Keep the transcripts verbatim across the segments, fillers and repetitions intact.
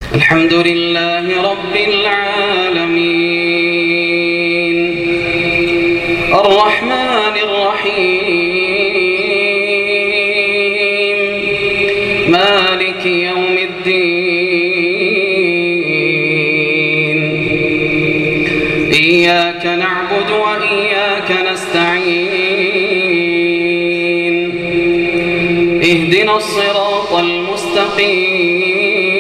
الحمد لله رب العالمين الرحمن الرحيم مالك يوم الدين إياك نعبد وإياك نستعين اهدنا الصراط المستقيم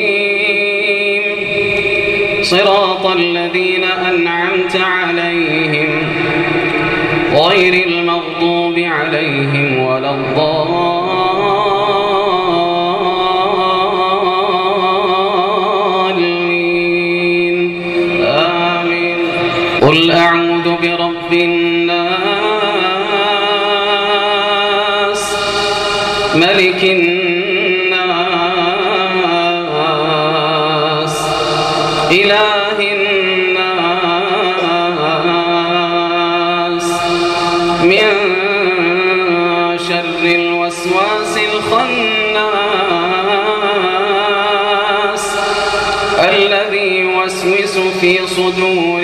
صراط الذين أنعمت عليهم غير المغضوب عليهم ولا الضالين آمين. قل أعوذ برب الناس ملك الناس إله الناس من شر الوسواس الخناس الذي يوسوس في صدور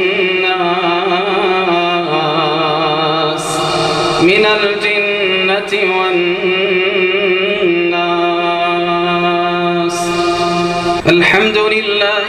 الناس من الجنة والناس. الحمد لله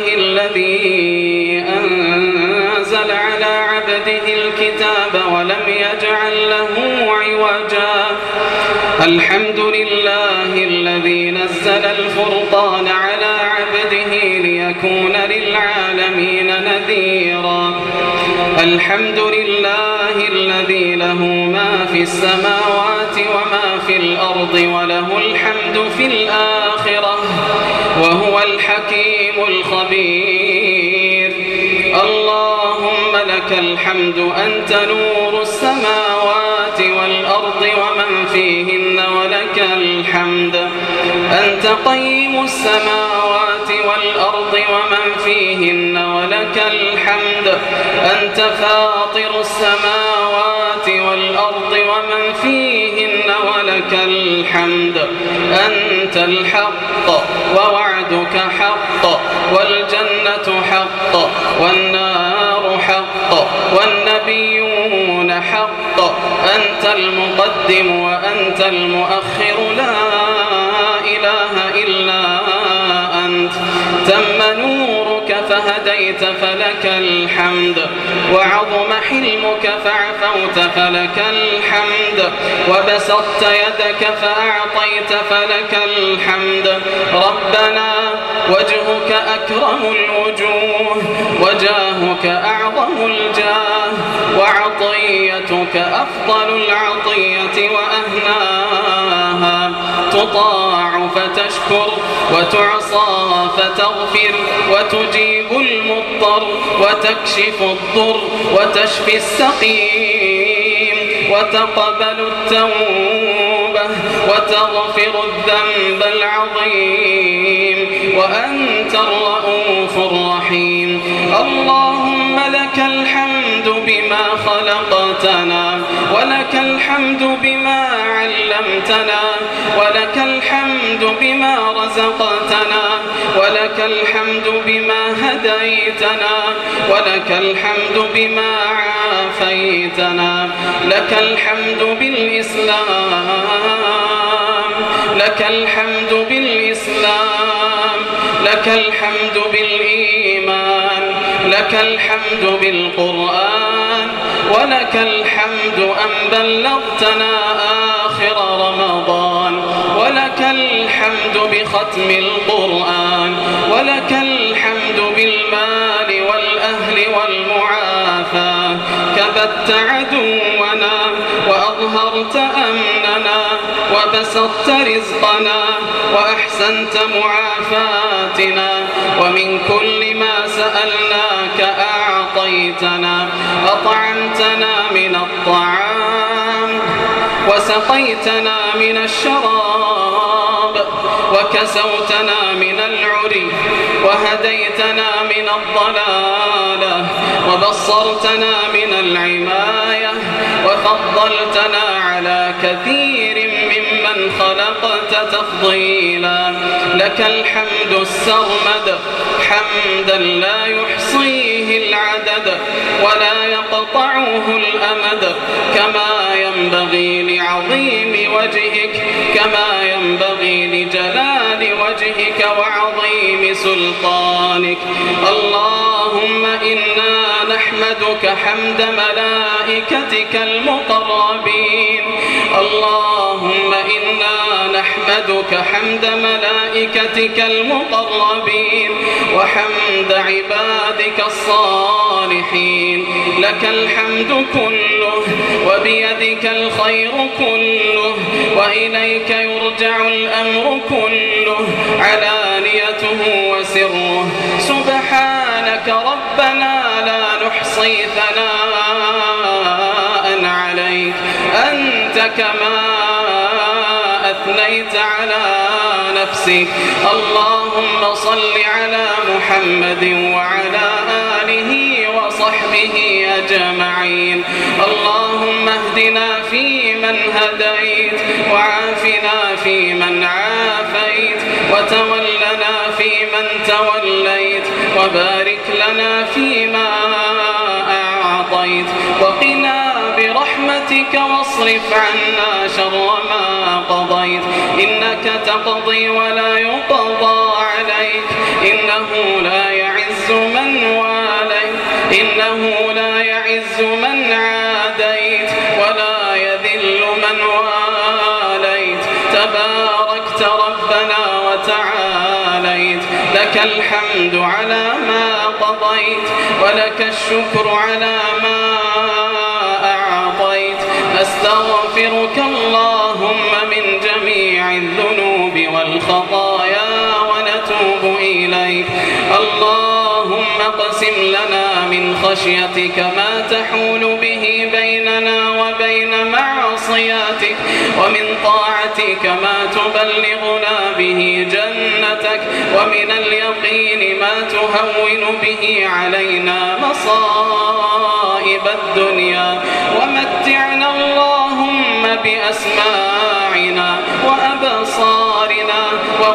الذي أنزل على عبده الكتاب ولم يجعل له عوجا. الحمد لله الذي نزل الفرقان على عبده ليكون للعالمين نذيرا. الحمد لله الذي له ما في السماوات وما في الأرض وله الحمد في الآخرة وهو الحكيم الخبير. اللهم لك الحمد أنت نور السماوات والأرض ومن فيهن ولك الحمد أنت قيم السماوات والأرض ومن فيهن ولك الحمد أنت فاطر السماوات والأرض ومن فيهن ولك الحمد أنت الحق ووعدك حق والجنة حق والنار حق والنبيون حق أنت المقدم وأنت المؤخر لا إله إلا أنت. تم نورك فهديت فلك الحمد وعظم حلمك فعفوت فلك الحمد وبسطت يدك فأعطيت فلك الحمد. ربنا وجهك أكرم الوجوه وجاهك أعظم الجاه وعطيتك أفضل العطية وأهناها. تطاع فتشكر وتعصى فتغفر وتجيب المضطر وتكشف الضر وتشفي السقيم وتقبل التوبة وتغفر الذنب العظيم وأنت الرؤوف الرحيم. اللهم لك الحمد بما خلقتنا ولك الحمد بما علمتنا ولك الحمد بما رزقتنا ولك الحمد بما هديتنا ولك الحمد بما عافيتنا. لك الحمد بالإسلام لك الحمد بالإسلام لك الحمد بالإيمان لك الحمد بالقرآن ولك الحمد أن بلغتنا آخر رمضان ولك الحمد بختم القرآن ولك الحمد بالمال والأهل والمعافاة. كبت عدونا وأظهرت أمننا وبسطت رزقنا وأحسنت معافاتنا ومن كل ما سألناك أعطيتنا. أطعمتنا من الطعام وسقيتنا من الشراب وكسوتنا من العري وهديتنا من الضلالة وبصرتنا من العماية وفضلتنا على كثير ممن خلقت تفضيلا. لك الحمد السرمد حمدا لا يحصيه العدد ولا يقطعه الأمد، كما ينبغي لعظيم وجهك كما ينبغي لجلال وجهك وعظيم سلطانك. اللهم إنا نحمدك حمد ملائكتك المقربين. اللهم إنا نحمدك حمد ملائكتك المقربين وحمد عبادك الصالحين. لك الحمد كله وبيدك الخير كله وإليك يرجع الأمر كله علانيته وسره. سبحانك ربنا لا نحصي ثناء عليك أنت كما أثنيت على نفسك. اللهم صل على محمد وعلى آله وصحبه أجمعين. اللهم اهدنا فيمن هديت وعافنا فيمن عافيت وتولنا فيمن توليت وبارك لنا فيما أعطيت وقنا برحمتك واصرف عنا شر ما قضيت. إنك تقضي ولا يقضى عليك، إنه لا يعز من واليت إنه لا يعز من عاديت ولا يذل من واليت. تباركت ربنا وتعاليت. لك الحمد على ما قضيت ولك الشكر على ما أعطيت. أستغفرك اللهم من جميع الذنوب والخطايا ونتوب إليك. اللهم اقسم لنا من خشيتك ما تحول به بيننا وبين معصياتك ومن طاعتك ما تبلغنا به جنتك ومن اليقين ما تهون به علينا مصائب الدنيا. ومتعنا اللهم بأسماعنا وأبصارنا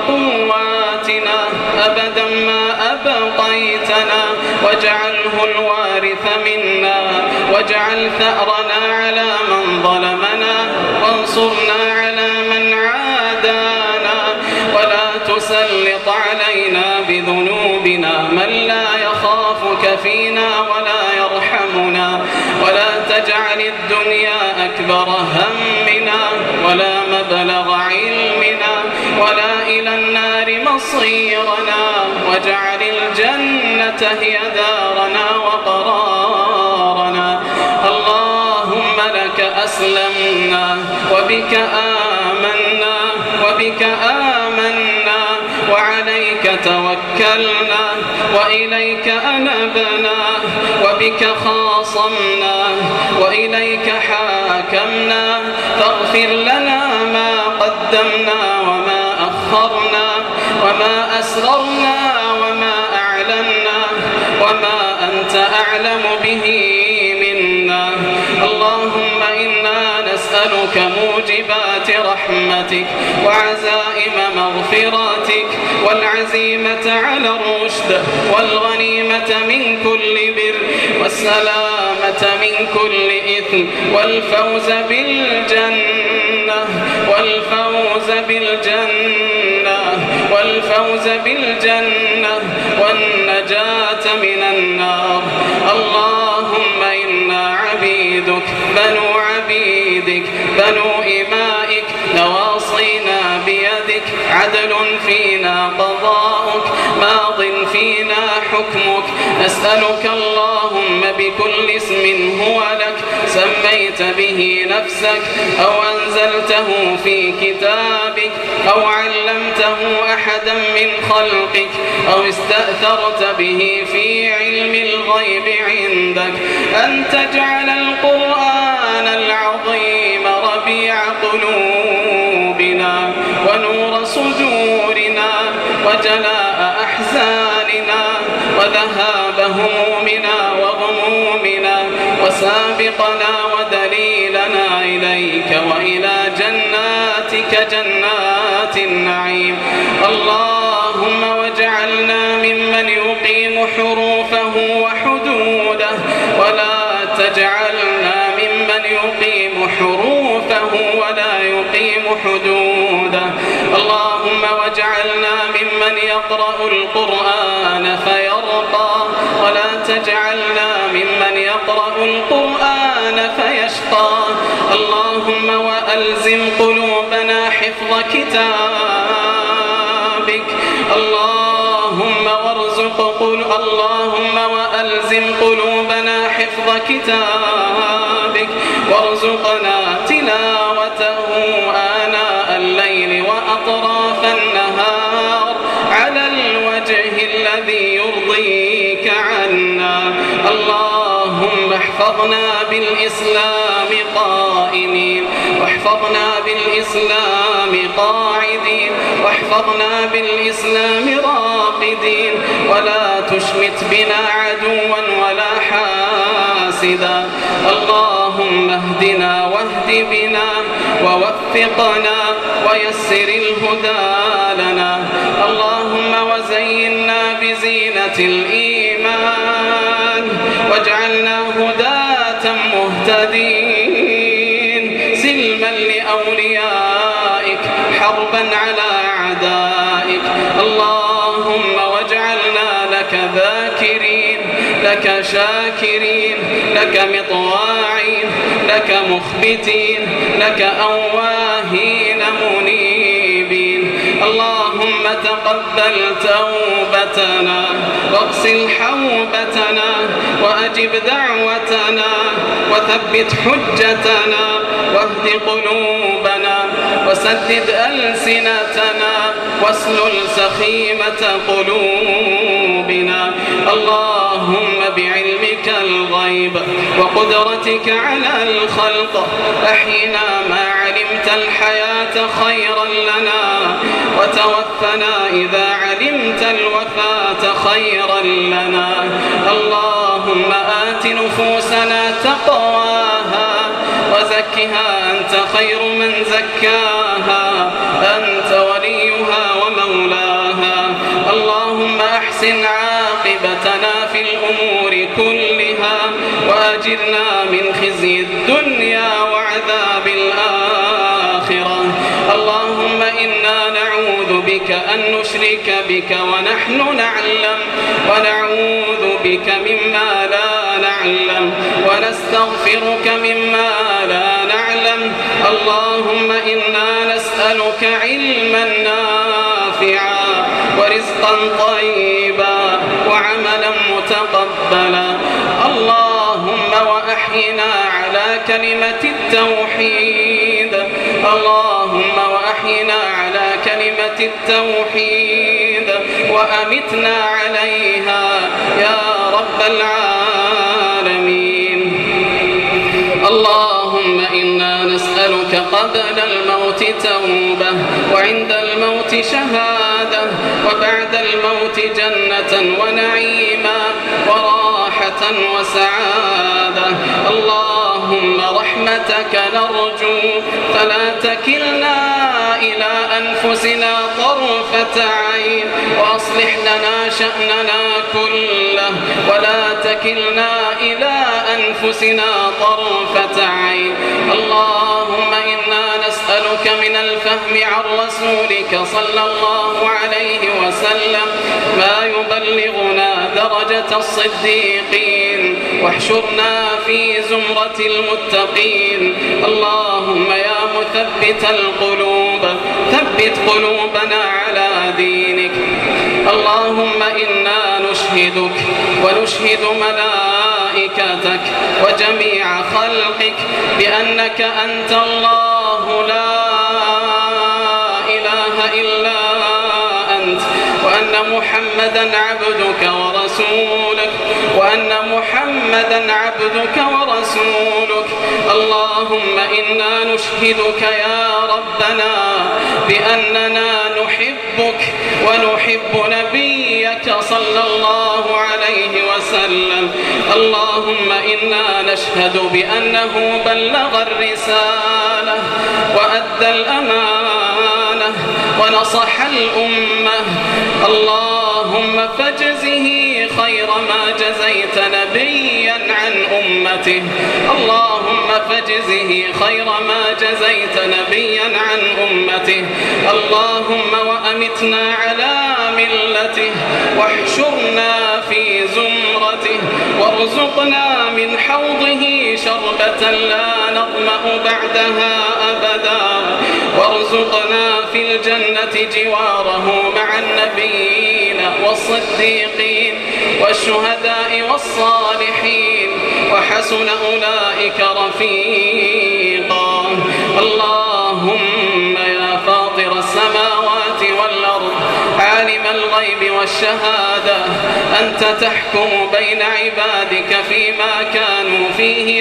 وقواتنا أبدا ما أبقيتنا واجعله الوارث منا واجعل ثأرنا على من ظلمنا وانصرنا على من عادانا ولا تسلط علينا بذنوبنا من لا يخافك فينا ولا يرحمنا ولا تجعل الدنيا أكبر همنا ولا مبلغ علمنا ولا إلى النار مصيرنا واجعل الجنة هي دارنا وقرارنا. اللهم لك أسلمنا وبك آمنا وبك آمنا وعليك توكلنا وإليك أنبنا وبك خاصمنا وإليك حاكمنا. فاغفر لنا ما قدمنا وما أخرنا وما أسررنا وما أعلنا وما أنت أعلم به منا. اللهم إنا نسألك موجبات رحمتك وعزائم مغفراتك والعزيمة على الرشد والغنيمة من كل بر والسلامة من كل إثم والفوز بالجنة والفوز بالجنة والفوز بالجنة والنجاة من النار. اللهم إنا عبيدك بنو عبيدك بنو إمائك نواصينا بيدك عدل فينا قضاؤك ماض فينا حكمك. نسألك اللهم بكل اسم هو لك سميت به نفسك أو أنزلته في كتابك أو علمته أحدا من خلقك أو استأثرت به في علم الغيب عندك أن تجعل القرآن العظيم ربيع قلوبنا ونور صدورنا وجلاء أحزاننا وذهاب همومنا وغمومنا وسابقنا ودليلنا إليك وإلى جنتك جناتك جنات النعيم. اللهم واجعلنا ممن يقيم حروفه وحدوده ولا تجعلنا ممن يقيم حروفه ولا يقيم حدوده. اللهم واجعلنا ممن يقرأ القرآن فيرقى ولا تجعلنا ممن يقرأ القرآن فيشقى. اللهم وألزم قلوبنا حفظ كتابك. اللهم وارزق قل اللهم وألزم قلوبنا حفظ كتابك وارزقنا تلاوته آناء الليل وأطراف النهار على الوجه الذي يرضيك عنا. اللهم احفظنا بالإسلام قائمين واحفظنا بالإسلام قاعدين واحفظنا بالإسلام راقدين ولا تشمت بنا عدوا ولا حاسدا. اللهم اهدنا واهد بنا ووفقنا ويسر الهدى لنا. اللهم وزينا بزينة الإيمان واجعلنا هداة مهتدين سلما لأوليائك حربا على أعدائك. اللهم واجعلنا لك ذاكرين لك شاكرين لك مطواعين لك مخبتين لك أواهين منيبين. اللهم تقبل توبتنا واغسل حوبتنا وأجب دعوتنا وثبت حجتنا واهد قلوبنا وسدد ألسنتنا واسلل سخيمة قلوبنا. اللهم بعلمك الغيب وقدرتك على الخلق أحينا ما علمت الحياة خيرا لنا وتوفنا إذا علمت الوفاة خيرا لنا. اللهم آت نفوسنا تقواها وزكها أنت خير من زكاها أنت وليها ومولاها. اللهم أحسن عاقبتنا في الأمور كلها وأجرنا من خزي الدنيا وعذاب الآخرة. اللهم إنا نعوذ بك أن نشرك بك ونحن نعلم ونعوذ بك مما لا نعلم ونستغفرك مما لا نعلم. اللهم إنا نسألك علما نافعا ورزقا طيبا وعملا متقبلا. اللهم وأحينا على كلمة التوحيد. اللهم وأحينا على كلمة التوحيد وأمتنا عليها يا رب العالمين. اللهم إنا نسألك قبل الموت توبة وعند الموت شهادة وبعد الموت جنة ونعيما وراحة وسعادة. اللهم رحمتك نرجو فلا تكلنا إلى أنفسنا طرفة عين وأصلح لنا شأننا كله ولا تكلنا إلى أنفسنا طرفة عين. اللهم إنا نسألك من الفهم عن رسولك صلى الله عليه وسلم ما يبلغنا درجة الصديقين واحشرنا في زمرة المتقين. اللهم يا مثبت القلوب ثبت قلوبنا على دينك. اللهم إنا نشهدك ونشهد ملائكتك وجميع خلقك بأنك أنت الله لا إله إلا أنت وأن محمدا عبدك ورسولك وأن محمدا عبدك ورسولك. اللهم إنا نشهدك يا ربنا بأننا نحبك ونحب نبيك صلى الله عليه وسلم. اللهم إنا نشهد بأنه بلغ الرسالة وأدى الأمانة ونصح الأمة. اللهم فاجزه خير ما جزيت نبيا عن أمته. اللهم فاجزه خير ما جزيت نبيا عن أمته. اللهم وأمتنا على ملته واحشرنا في زمرته وارزقنا من حوضه شربة لا نظمأ بعدها أبدا وارزقنا في الجنة جواره مع النبيين والصديقين والشهداء والصالحين وحسن أولئك رفيقا. اللهم يا فاطر السماوات والأرض عالم الغيب والشهادة أنت تحكم بين عبادك فيما كانوا فيه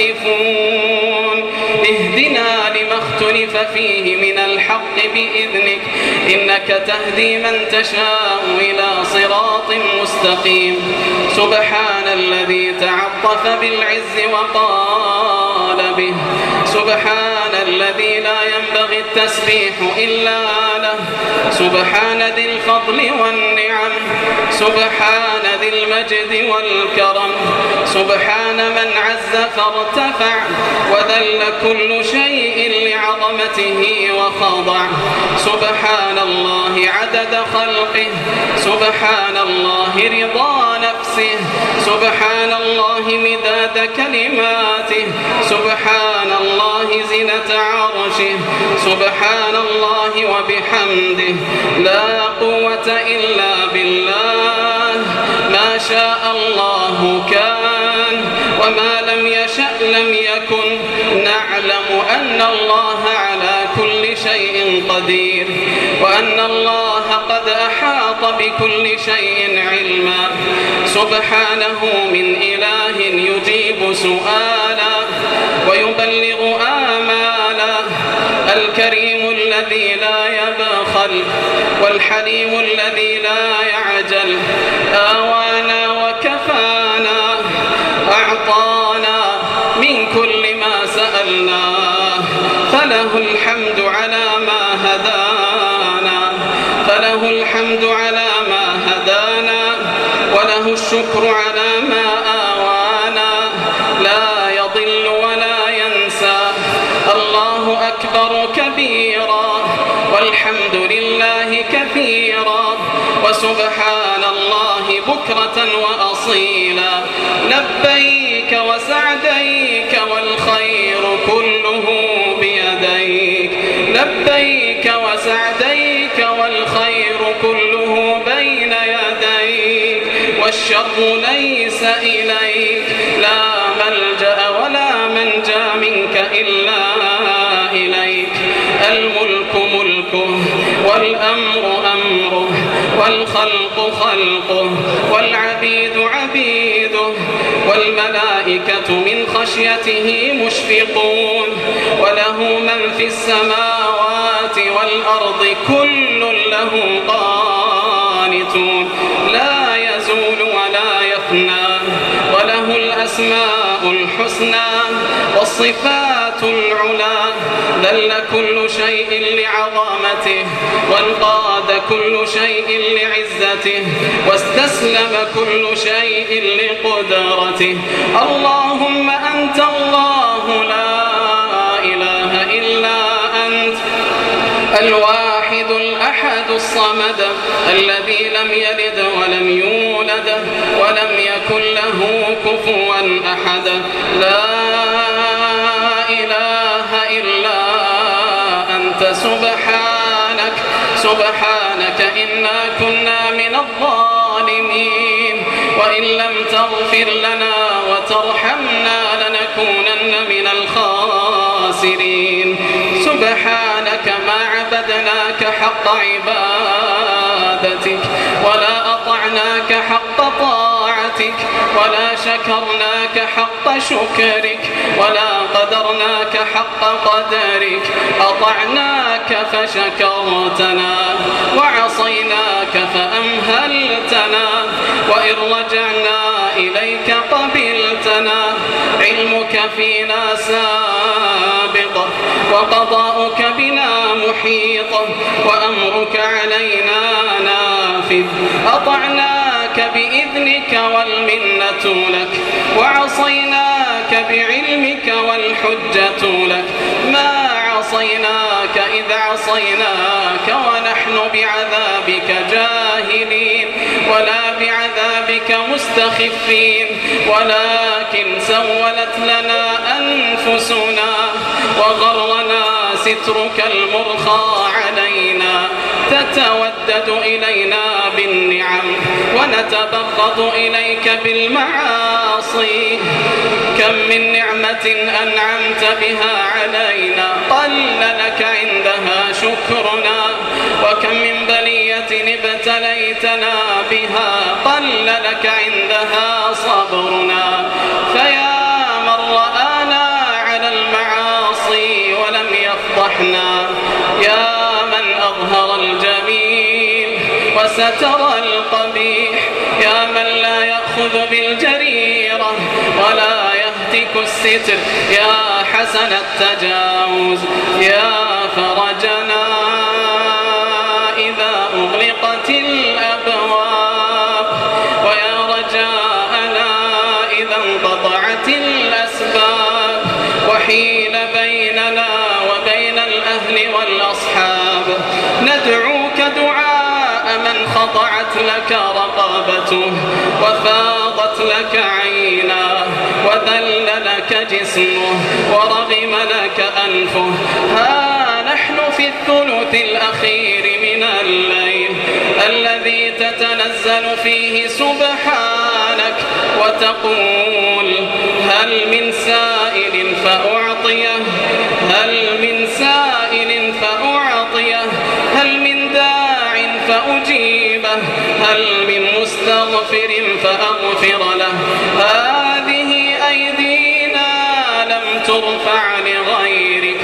يختلفون. اهدنا لما اختلف فيه من الحق بإذنك إنك تهدي من تشاء إلى صراط مستقيم. سبحان الذي تعطف بالعز وقال به. سبحان الذي لا ينبغي التسبيح إلا له. سبحان ذي الفضل والنعم. سبحان ذي المجد والكرم. سبحان من عز فارتفع وذل كل شيء لعظمته وخضع. سبحان الله عدد خلقه. سبحان الله رضا نفسه. سبحان الله مداد كلماته. سبحان الله زنة عرشه. سبحان الله وبحمده. لا قوة إلا بالله. ما شاء الله كان وما لم يشأ لم يكن. نعلم أن الله على كل شيء قدير وأن الله قد أحاط بكل شيء علما. سبحانه من إله يجيب سؤالا ويبلغ آمالا. الكريم الذي لا يبخل والحليم الذي لا يعجل. آوانا وكفانا أعطانا من كل ما سألناه. فله الحمد على ما هدانا. فله الحمد على ما هدانا وله الشكر على ما آوانا. لا يضل ولا ينسى. الله أكبر كبيرا والحمد لله كثيرا وسبحان الله بكرة وأصيلا. لبيك وسعديك والخير كله بيديك. لبيك وسعديك والخير كله بين يديك والشر ليس إليك. لا ملجأ ولا منجا منك إلا إليك. الملك ملكه والأمر أمره والخلق خلقه والعبيد عبيده والملائكة من خشيته مشفقون وله من في السماوات والأرض كل له قانتون. لا يزول ولا يفنى وله الأسماء الحسنى والصفات العلى. ذل كل شيء لعظمته وانقاد كل شيء لعزته واستسلم كل شيء لقدرته. اللهم أنت الله لا إله إلا أنت الواحد الأحد الصمد الذي لم يلد ولم يولد ولم يكن له كفوا أحد. لا إله إلا أنت سبحانك سبحانك إنا كنا من الظالمين وإن لم تغفر لنا وترحمنا لنكونن من الخاسرين. سبحانك ما عبدناك حق عبادتك ولا أطعناك حق طاعتك طاعتك ولا شكرناك حق شكرك ولا قدرناك حق قدرك. أطعناك فشكرتنا وعصيناك فأمهلتنا وإن رجعنا إليك قبلتنا. علمك فينا سابق وقضاؤك بنا محيط وأمرك علينا نافذ. أطعناك بإذنك والمنة لك وعصيناك بعلمك والحجة لك. ما عصيناك إذ عصيناك ونحن بعذابك جاهلين ولا بعذابك مستخفين ولكن سولت لنا أنفسنا وغرنا سترك المرخى علينا. تتودد إلينا بالنعم ونتبغض إليك بالمعاصي. كم من نعمة أنعمت بها علينا قل لك عندها شكرنا وكم من بلية ابتليتنا بها قل لك عندها صبرنا. فيا من رآنا على المعاصي ولم يفضحنا، يا من أظهر الجميل وستر القبيح، يا من لا يأخذ بالجريرة ولا يهتك الستر، يا حسن التجاوز، يا فرجنا إذا أغلقت الأبواب، ويا رجاءنا إذا انقطعت الأسباب وحيل بيننا وبين الأهل والأصحاب. ندعوك دعاء من خضعت لك رقبته وفاضت لك عيناه وذل لك جسمه ورغم لك أنفه. ها نحن في الثلث الأخير من الليل الذي تتنزل فيه سبحانك وتقول هل من سائل فأعطيه، هل من سائل فأعطيه، هل من داع فأجيبه، هل من مستغفر فأغفر له. هذه أيدينا لم ترفع لغيرك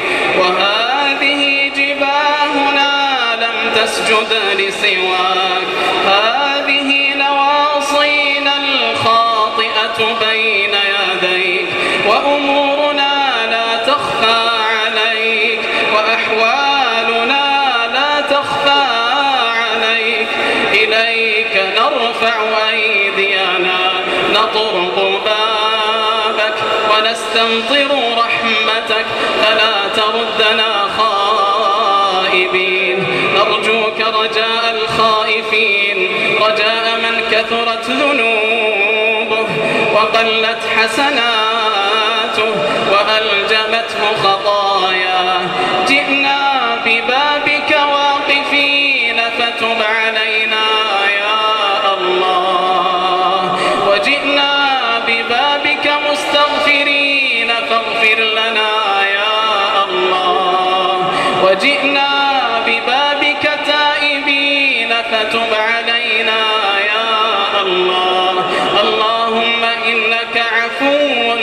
وهذه جباهنا لم تسجد لسواك. هذه نواصينا الخاطئة بين يديك وأمورنا لا تخفى عليك وأحوالنا لا تخفى عليك. إليك نرفع أيدينا نطرق بابك ونستمطر رحمتك فلا تردنا خائبين. نرجوك رجاء الخائفين، رجاء من كثرت ذنوبه وقلت حسناته وألجمته خطاياه. جئنا ببابك واقفين فتب علينا يا الله، وجئنا ببابك مستغفرين فاغفر لنا يا الله، وجئنا ببابك تائبين فتب علينا يا الله. اللهم إنك عفو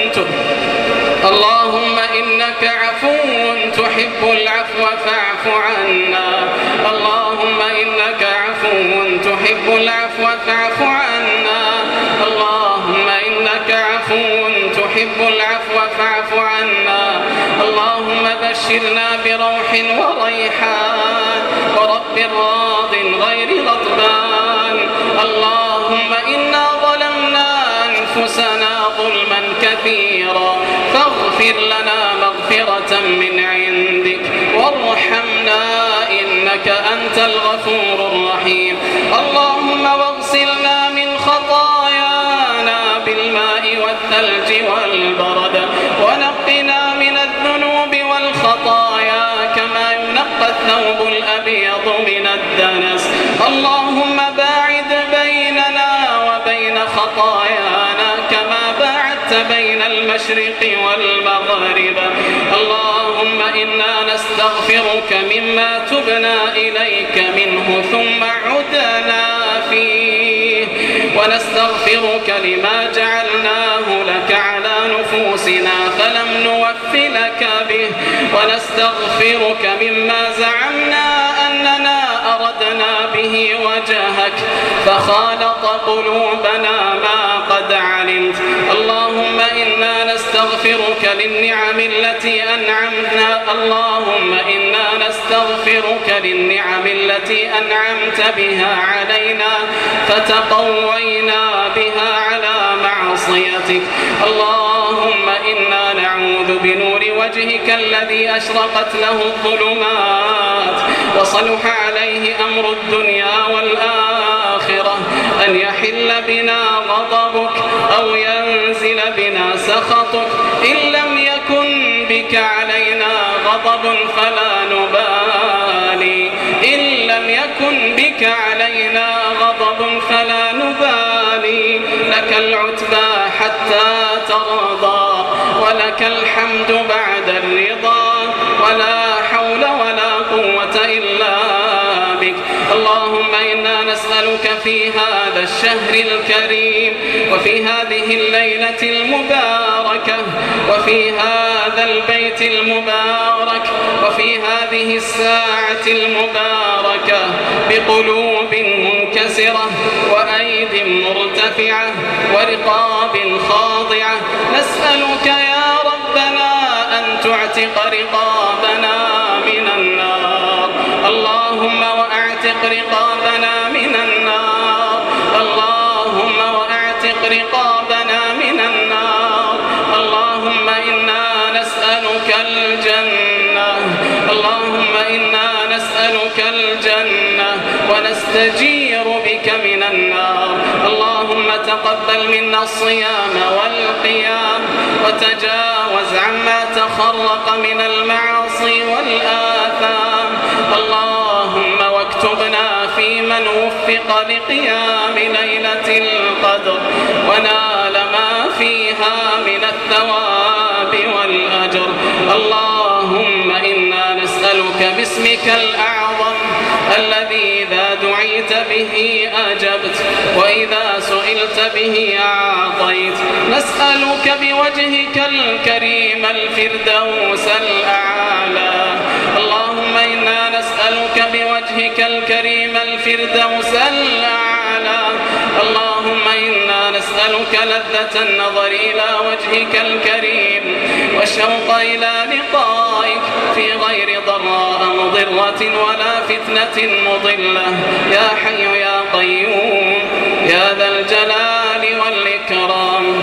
اللهم إنك عفو تحب العفو فاعف عنا. اللهم إنك عفو تحب العفو فاعف عنا. اللهم إنك عفو تحب العفو فاعف عنا. اللهم بشرنا بروح وريحان ورب راض غير غضبان. اللهم إنا ظلمنا أنفسنا ظلما كثيرا فاغفر لنا مغفرة من عندك وارحمنا إنك أنت الغفور الرحيم. اللهم واغسلنا من خطايانا بالماء والثلج والبرد ونقنا من الذنوب والخطايا كما ينقى الثوب الأبيض من الدنس. اللهم باعد بيننا وبين خطايانا كما باعدت بين المشرق والمغرب. اللهم إنا نستغفرك مما تبنا إليك منه ثم عدنا فيه ونستغفرك لما جعلناه لك على نفوسنا فلم نوف لك به، ونستغفرك مما زعمنا أننا أردنا به وجهك فخالط قلوبنا ما قد علمت. اللهم إنا نستغفرك للنعم التي أنعمنا اللهم إنا نستغفرك للنعم التي أنعمت بها علينا فتقوينا بها على معصيتك. اللهم إنا نعوذ بنور وجهك الذي أشرقت له الظلمات وصلح عليه أمر الدنيا والآخرة أن يحل بنا غضبك أو ينزل بنا سخطك. إن لم يكن بك علينا غضب فلا نبالي إن لم يكن بك علينا غضب فلا نبالي لك العتبى حتى ترضى ولك الحمد بعد الرضا ولا حول ولا قوة إلا بك. اللهم إنا نسألك في هذا الشهر الكريم وفي هذه الليلة المباركة وفي هذا البيت المبارك وفي هذه الساعة المباركة بقلوب منكسرة وأيد مرتفعة ورقاب خاضعة نسألك يا ربنا أن تعتق رقابنا من النار. اللهم وأعتق رقابنا من النار. اللهم وأعتق رقابنا من النار. اللهم إنا نسألك الجنة. اللهم إنا نسألك الجنة ونستجير بك من النار. اللهم تقبل منا الصيام والقيام وتجاوز عما تخرق من المعاصي والآثام. اللهم واكتبنا في من وفق لقيام ليلة القدر ونال ما فيها من الثواب والأجر. اللهم إنا نسألك باسمك الأعظم الذي إذا دعيت به أجبت وإذا سئلت به أعطيت. نسألك بوجهك الكريم الفردوس الأعلى. اللهم إنا نسألك بوجهك الكريم الفردوس الأعلى. اللهم إنا نسألك لذة النظر إلى وجهك الكريم والشوق إلى لقائك في غير ضراء مضرة ولا فتنة مضلة يا حي يا قيوم يا ذا الجلال والإكرام.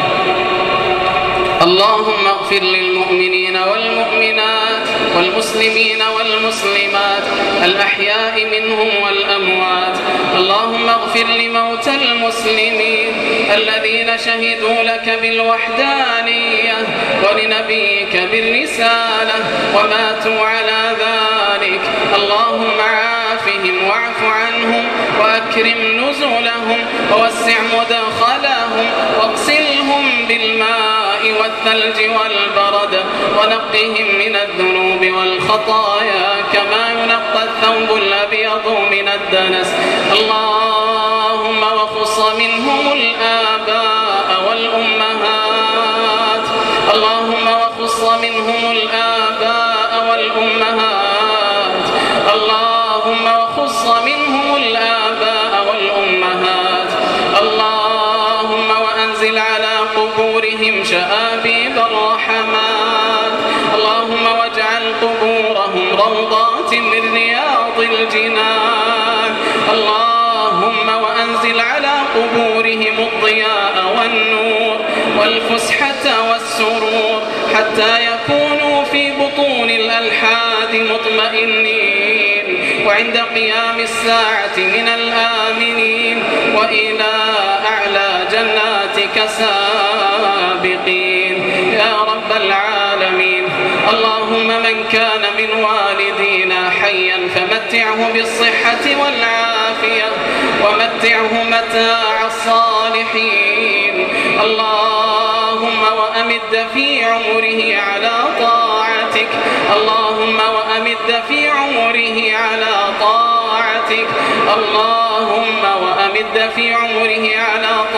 اللهم اغفر للمؤمنين والمؤمنات والمسلمين والمسلمات الأحياء منهم والأموات. اللهم اغفر لموتى المسلمين الذين شهدوا لك بالوحدانية ولنبيك بالرسالة وماتوا على ذلك. اللهم عافهم واعف عنهم وأكرم نزلهم ووسع مدخلهم واغسلهم بالماء والثلج والبرد ونقهم من الذنوب والخطايا كما ينقى الثوب الأبيض من الدنس. اللهم وخص منهم الآباء والأمهات. اللهم وخص منهم الآباء والأمهات. اللهم وخص منهم الآباء والأمهات. اللهم وأنزل على قبورهم شآبيب الرحمات. اللهم واجعل قبورهم روضات من رياض الجنان. اللهم وأنزل على قبورهم الضياء والنور والفسحة والسرور حتى يكونوا في بطون الألحاد مطمئنين وعند قيام الساعة من الآمنين وإلى أعلى جناتك سابقين يا رب العالمين. اللهم من كان من والدينا حيا فمتعه بالصحة والعافية ومتعه متاع الصالحين. اللهم وأمد في عمره على طاعتك. اللهم وأمد في عمره على طاعتك. اللهم وأمد في عمره على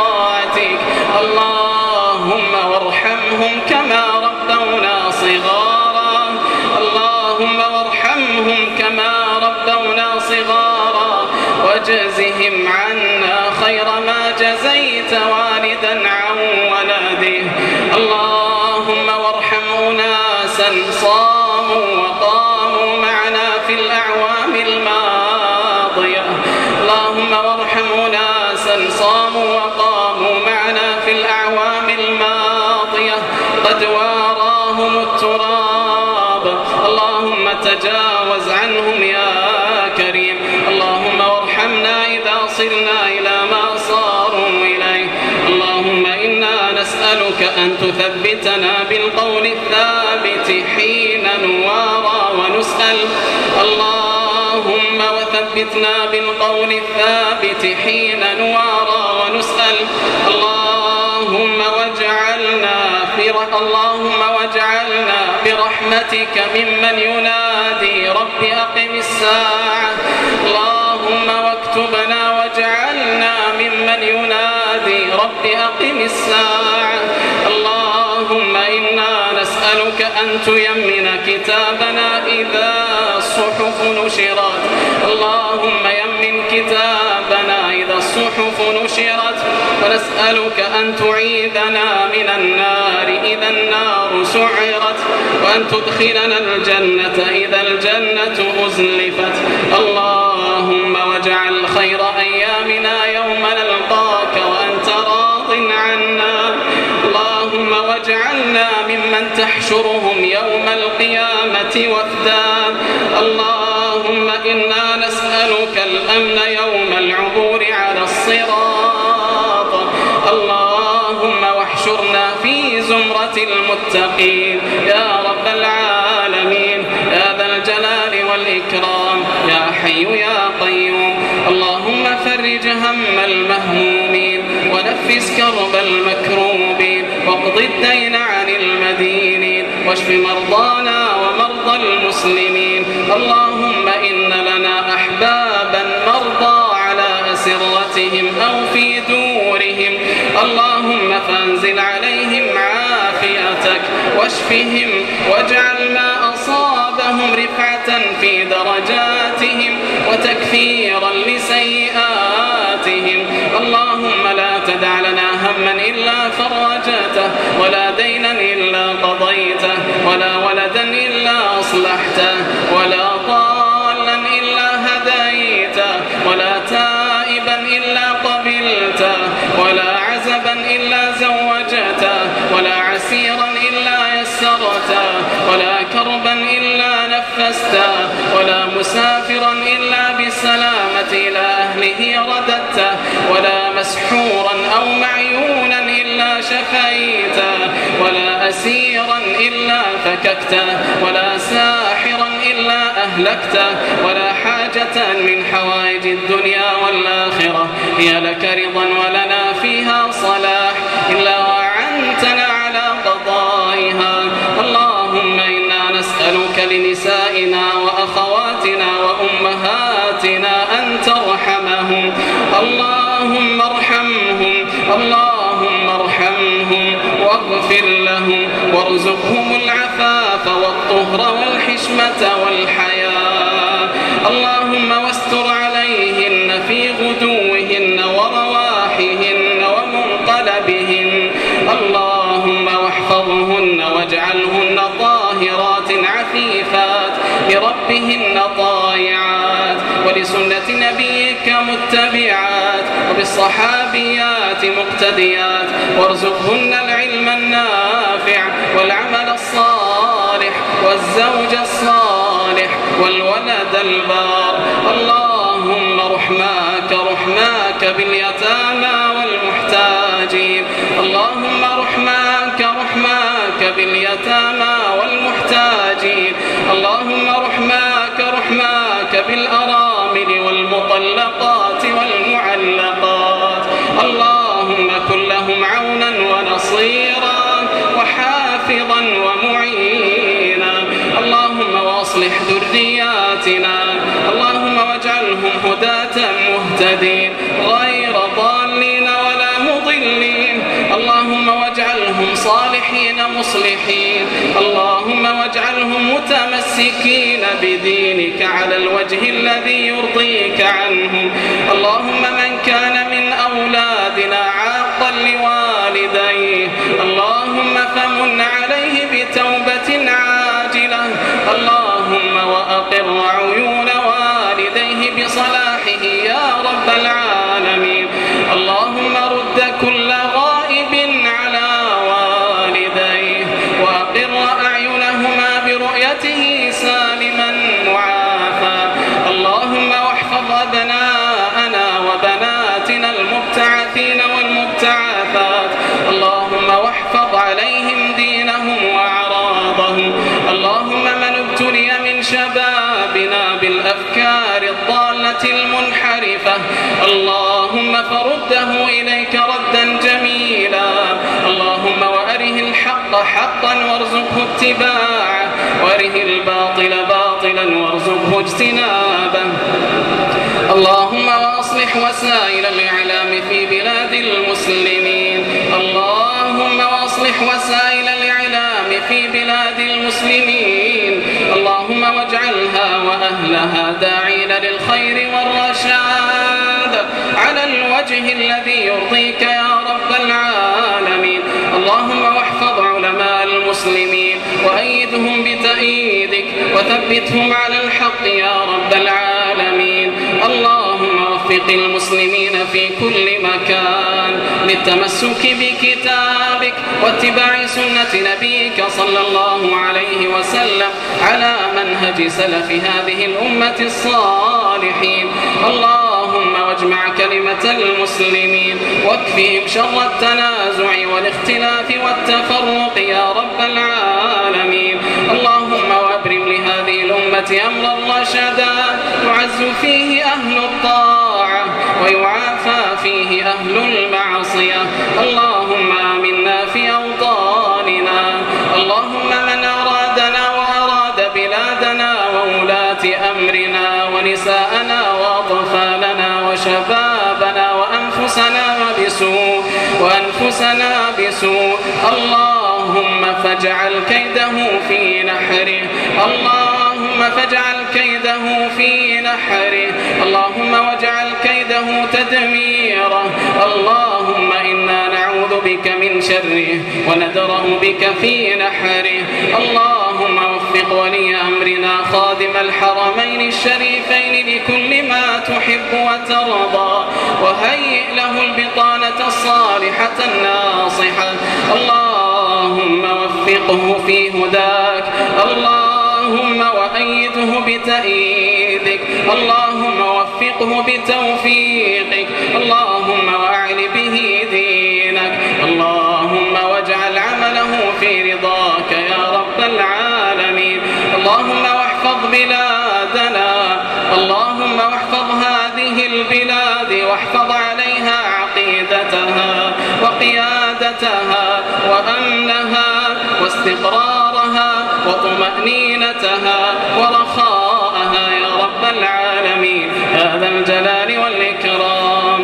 وارحمهم كما ربونا صغارا اللهم وارحمهم كما ربونا صغارا واجزهم عنا خير ما جزيت والدا عن ولده اللهم وارحم أناسا صاموا وقاموا معنا في الأعوام الماضية اللهم وارحم أناسا صاموا وقاموا معنا في الأعوام الماضية قد واراهم التراب اللهم تجاوز عنهم يا كريم اللهم وارحمنا إذا صرنا إلى ما صاروا إليه اللهم إنا نسألك أن تثبتنا بالقول الثابت حين نوارى ونسأل اللهم وثبتنا بالقول الثابت حين نوارى ونسأل اللهم واجعلنا في اللهم واجعلنا برحمتك ممن ينادي رب أقم الساعة اللهم واكتبنا واجعلنا ممن ينادي رب أقم الساعة اللهم إنا نسألك أن تيمن كتابنا إذا الصحف نشرت اللهم يمن كتابنا إذا الصحف نشرت ونسألك أن تعيذنا من النار إذا النار سعرت وأن تدخلنا الجنة إذا الجنة أزلفت اللهم واجعل خير أيامنا يوم نلقاك وأنت راض عنا اللهم واجعلنا ممن تحشرهم يوم القيامة وفدا اللهم إنا نسألك الأمن يوم العبور على الصراط اللهم واحشرنا في زمرة المتقين يا رب العالمين يا ذا الجلال والإكرام يا حي يا قيوم اللهم فرج هم المهمومين ونفس كرب المكروبين واقض الدين عن المدينين واشف مرضانا ومرضى المسلمين اللهم إن لنا أحبابا مرضى على أسرتهم أو في دورهم اللهم فانزل عليهم عافيتك واشفهم واجعل ما أصابهم رفعة في درجاتهم وتكفيرا لسيئاتهم اللهم لا تدع لنا هما إلا فرجته ولا دينا إلا قضيته ولا ولدا إلا أصلحته ولا ضالا إلا هديته ولا تائبا إلا قبلته ولا عزبا إلا زوجته ولا عسيرا إلا يسرته ولا كربا إلا نفسته ولا مسافرا إلا بالسلامة إلى أهله رددته ولا مسحورا أو معيونا إلا شفيته ولا أسيرا إلا فككته ولا ساحرا إلا أهلكته ولا حاجة من حوائج الدنيا والآخرة هي لك رضا ولنا فيها صلاح إلا وعنتنا على قضائها اللهم إنا نسألك لنسائنا وأخواتنا وأمهاتنا أن ترحمهم اللهم ارحمهم اللهم ارحمهم واغفر لهم وارزقهم العفاف والطهر والحشمة والحياة اللهم واستر عليهن في غدوهن ورواحهن ومنقلبهن اللهم واحفظهن واجعلهن طاهرات عفيفات لربهن طائعات ولسنة نبيك متبعات وبالصحابيات مقتديات وارزقهن العلم النافع والعمل الصالح والزوج الصالح والولد البار اللهم رحماك رحماك باليتامى والمحتاجين اللهم رحماك رحماك باليتامى والمحتاجين اللهم رحماك رحماك بالأرامل والمطلقات والمعلقات اللهم كن لهم عونا ونصيرا وحافظا ومعينا اللهم واصلح ذرياتنا اللهم واجعلهم هداة مهتدين غير ضالين ولا مضلين اللهم واجعلهم صالح صالحين مصلحين. اللهم واجعلهم متمسكين بدينك على الوجه الذي يرضيك عنهم. اللهم من كان من أولادنا عاقا لوالديه اللهم فمن عليه بتوبة عاجلة. اللهم وأقر عيون والديه بصلاحه يا رب العالمين. اللهم رد كل غائب على والديه وأقر أعينهما برؤيته سالما معافى. اللهم واحفظ أبناءنا وبناتنا المبتعثين والمبتعثات. اللهم واحفظ عليهم دينهم وأعراضهم. اللهم من ابتلي من شبابنا بالأفكار الضالة المنحرفة اللهم فرده إليك ردا جميلا. اللهم وأره الحق حقا وارزقه اتباعه وأره الباطل باطلا وارزقه اجتنابه. اللهم وأصلح وسائل الإعلام في بلاد المسلمين. اللهم وأصلح وسائل الإعلام في بلاد المسلمين. اللهم واجعلها وأهلها داعين للخير والرشاد على الوجه الذي يرضيك يا رب العالمين. اللهم واحفظ علماء المسلمين وأيدهم بتأييدك وثبتهم على الحق يا رب العالمين. اللهم وفق المسلمين في كل مكان للتمسك بكتابك واتباع سنة نبيك صلى الله عليه وسلم على منهج سلف هذه الأمة الصالحين. اللهم واجمع كلمة المسلمين واكفهم شر التنازع والاختلاف والتفرق يا رب العالمين. اللهم وابرم لهذه الأمة أمرا رشدا يعز فيه أهل الطاعة ويعافى فيه أهل المعصية. اللهم آمنا في أوطاننا. اللهم من أرادنا وأراد بلادنا وولاة أمرنا ونساءنا وأطفالنا وشبابنا وأنفسنا بسوء وأنفسنا بسوء اللهم فاجعل كيده في نحره. اللهم فاجعل كيده في نحره. اللهم واجعل كيده تدميره. اللهم إنا نعوذ بك من شره وندرأ بك في نحره. اللهم وفق ولي أمرنا خادم الحرمين الشريفين لكل ما تحب وترضى وهيئ له البطانة الصالحة الناصحة. اللهم وفقه في هداك. اللهم وأيده بتأييدك. اللهم وفقه بتوفيقك. اللهم وأعل به دينك. اللهم واجعل عمله في رضاك يا رب العالمين. اللهم واحفظ بلادنا. اللهم واحفظ هذه البلاد واحفظ عليها عقيدتها وقيادتها وأمنها واستقرارها وطمأنينتها ورخاءها يا رب العالمين يا ذا الجلال والإكرام.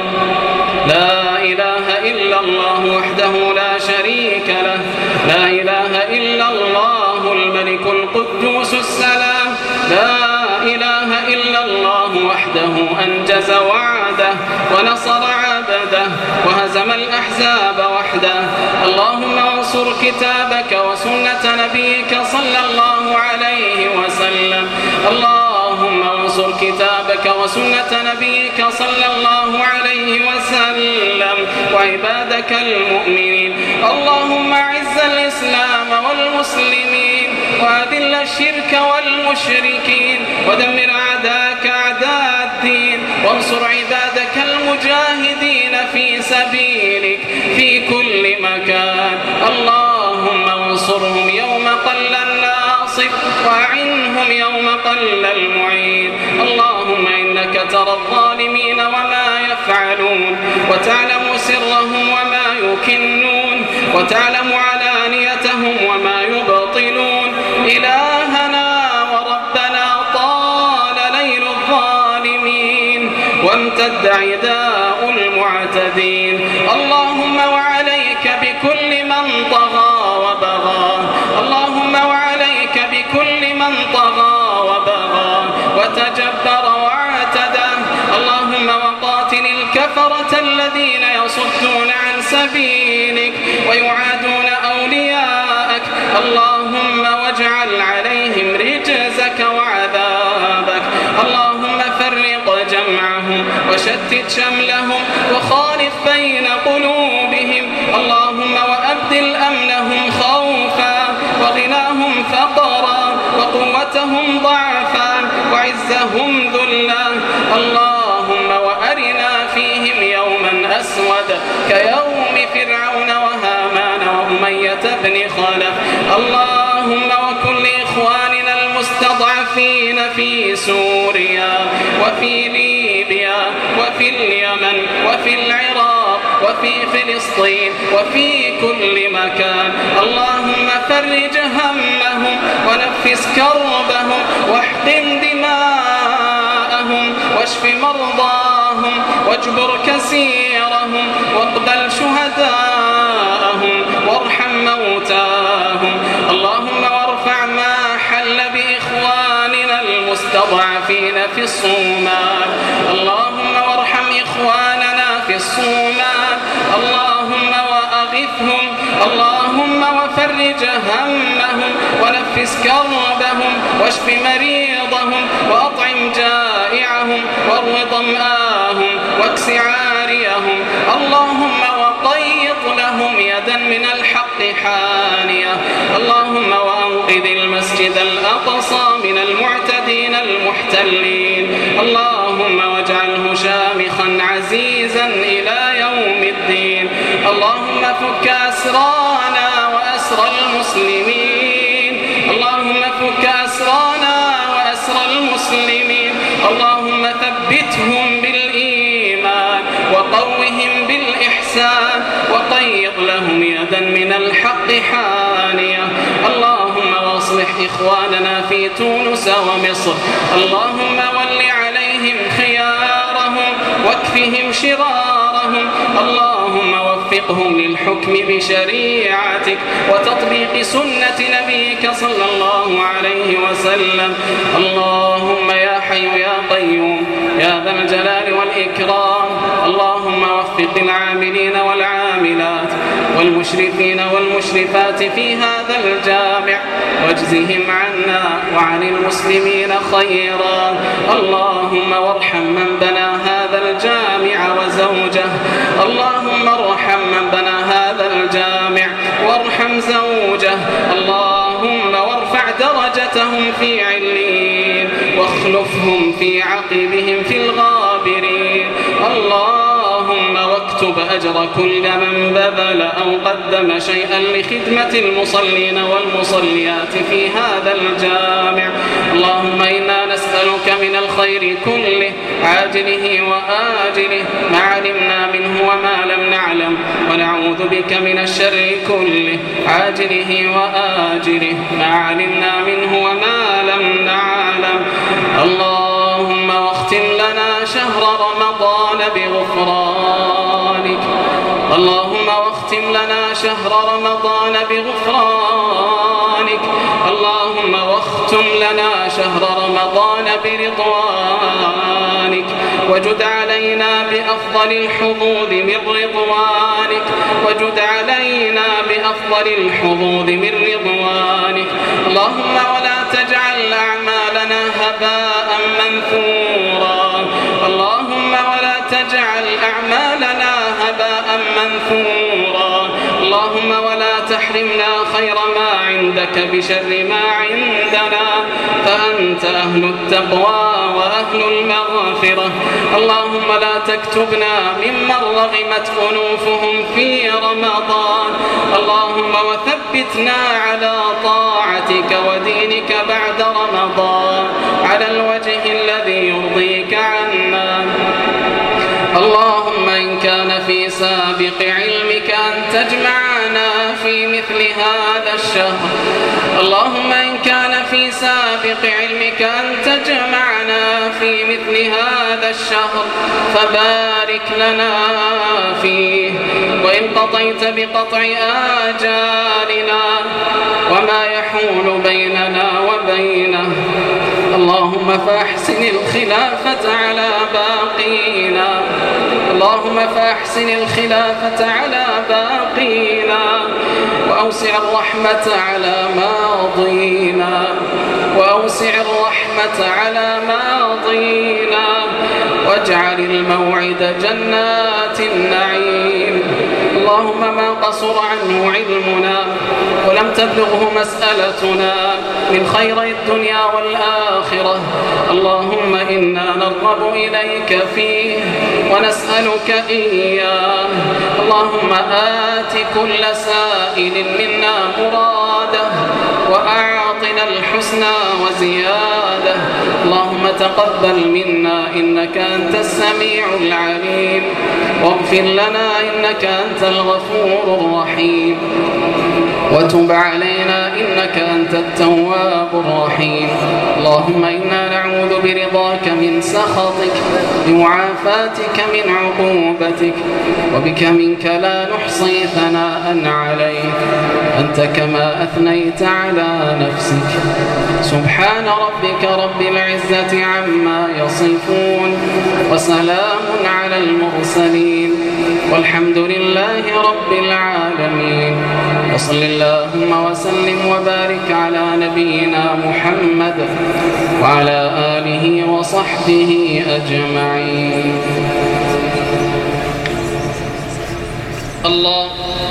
لا إله إلا الله وحده لا شريك له. لا إله إلا الله الملك القدوس السلام. لا إله إلا الله وحده أنجز وعده ونصر عبده وهزم الأحزاب وحده. اللهم انصر كتابك وسنة نبيك صلى الله عليه وسلم. اللهم انصر كتابك وسنة نبيك صلى الله عليه وسلم وعبادك المؤمنين. اللهم أعز الإسلام والمسلمين وأذل الشرك والمشركين ودمر أعداءك أعداء الدين وانصر عبادك المجاهدين في سبيلك في كل مكان. اللهم انصرهم يوم قل الناصر وأعنهم يوم قل المعين. اللهم إنك ترى الظالمين وما يفعلون وتعلم سرهم وما يكنون وتعلم علانيتهم وما يبطلون. إلهنا وربنا طال ليل الظالمين وامتد عداء المعتدين. اللهم وعليك بكل من طغى وبغى سبيلك ويعادون أولياءك. اللهم واجعل عليهم رجزك وعذابك. اللهم فرق جمعهم وشتت شملهم وخالف بين قلوبهم. اللهم وأبدل أمنهم خوفا وغناهم فقرا وقوتهم ضعفا وعزهم ذلا. اللهم وأرنا فيهم يوما أسود كيوم فرعون وهامان وأمية بن خلف. اللهم وكن لإخواننا المستضعفين في سوريا وفي ليبيا وفي اليمن وفي العراق وفي فلسطين وفي كل مكان. اللهم فرج همهم ونفس كربهم واحقن دماءهم واشف مرضاهم واجبر كسيرهم واقبل شهداءهم وارحم موتاهم. اللهم وارفع ما حل بإخواننا المستضعفين في الصومال. اللهم وارحم إخواننا في الصومال. اللهم وأغثهم. اللهم وفرج همهم ونفس كربهم واشف مريضهم وأطعم جائعهم وارو ظمآهم واكس عاريهم. اللهم وقيض لهم يدا من الحق حانية. اللهم وأنقذ المسجد الأقصى من المعتدين المحتلين. اللهم واجعله شامخا عزيزا إلى يوم الدين. اللهم فك أسرانا وأسر المسلمين. اللهم فك أسرانا وأسر المسلمين. اللهم ثبتهم بالإيمان وقوهم بالإحسان وقيض لهم يدا من الحق حانية. اللهم واصلح إخواننا في تونس ومصر. اللهم ول عليهم خيارهم واكفهم شرارهم. اللهم وفقهم للحكم بشريعتك وتطبيق سنة نبيك صلى الله عليه وسلم. اللهم يا حي يا قيوم يا ذا الجلال والإكرام. اللهم وفق العاملين والعاملات والمشرفين والمشرفات في هذا الجامع واجزهم عنا وعن المسلمين خيرا. اللهم وارحم من بنى هذا الجامع وزوجه. اللهم ارحم من بنى هذا الجامع وارحم زوجه. اللهم وارفع درجتهم في عليين واخلفهم في عقبهم في الغابرين. اللهم واكتب أجر كل من بذل أو قدم شيئا لخدمة المصلين والمصليات في هذا الجامع. اللهم إنا نسألك من الخير كله عاجله وآجله ما علمنا منه وما لم نعلم، ونعوذ بك من الشر كله عاجله وآجله ما علمنا منه وما لم نعلم. اللهم واختم لنا شهر رمضان بغفرانك. اللهم واختم لنا شهر رمضان بغفرانك. اللهم واختم لنا شهر رمضان برضوانك، وجد علينا بأفضل الحظوظ من رضوانك، وجد علينا بأفضل الحظوظ من رضوانك. اللهم ولا تجعل أعمالنا هباء منثورا. اللهم ولا تجعل أعمالنا هباء منثورا. اللهم ولا تحرمنا خير ما عندك بشر ما عندنا، فأنت أهل التقوى وأهل المغفرة. اللهم لا تكتبنا ممن رغمت أنوفهم في رمضان. اللهم وثبتنا على طاعتك ودينك بعد رمضان على الوجه الذي يرضيك عنا. اللهم إن كان في سابق علمك أن تجمعنا في مثل هذا الشهر، اللهم إن كان في سابق علمك أن تجمعنا في مثل هذا الشهر فبارك لنا فيه، وإن قضيت بقطع آجالنا وما يحول بيننا وبينه، اللهم فأحسن الخلافة على باقينا. اللهم فأحسن الخلافة على باقينا، وأوسع الرحمة على ماضينا، وأوسع الرحمة على ماضينا، واجعل الموعد جنات النعيم. اللهم ما قصر عنه علمنا ولم تبلغه مسألتنا من خيري الدنيا والآخرة، اللهم إنا نرغب إليك فيه ونسألك إياه. اللهم آت كل سائل منا مراده وأعطنا الحسنى وزيادة. اللهم تقبل منا إنك أنت السميع العليم، واغفر لنا إنك أنت الغفور الرحيم، وتب علينا إنك أنت التواب الرحيم. اللهم إنا نعوذ برضاك من سخطك، بمعافاتك من عقوبتك، وبك منك لا نحصي ثناء عليك أنت كما أثنيت على نفسك. سبحان ربك رب العزة عما يصفون، وسلام على المرسلين، والحمد لله رب العالمين. وصل اللهم وسلم وبارك على نبينا محمد وعلى آله وصحبه أجمعين. الله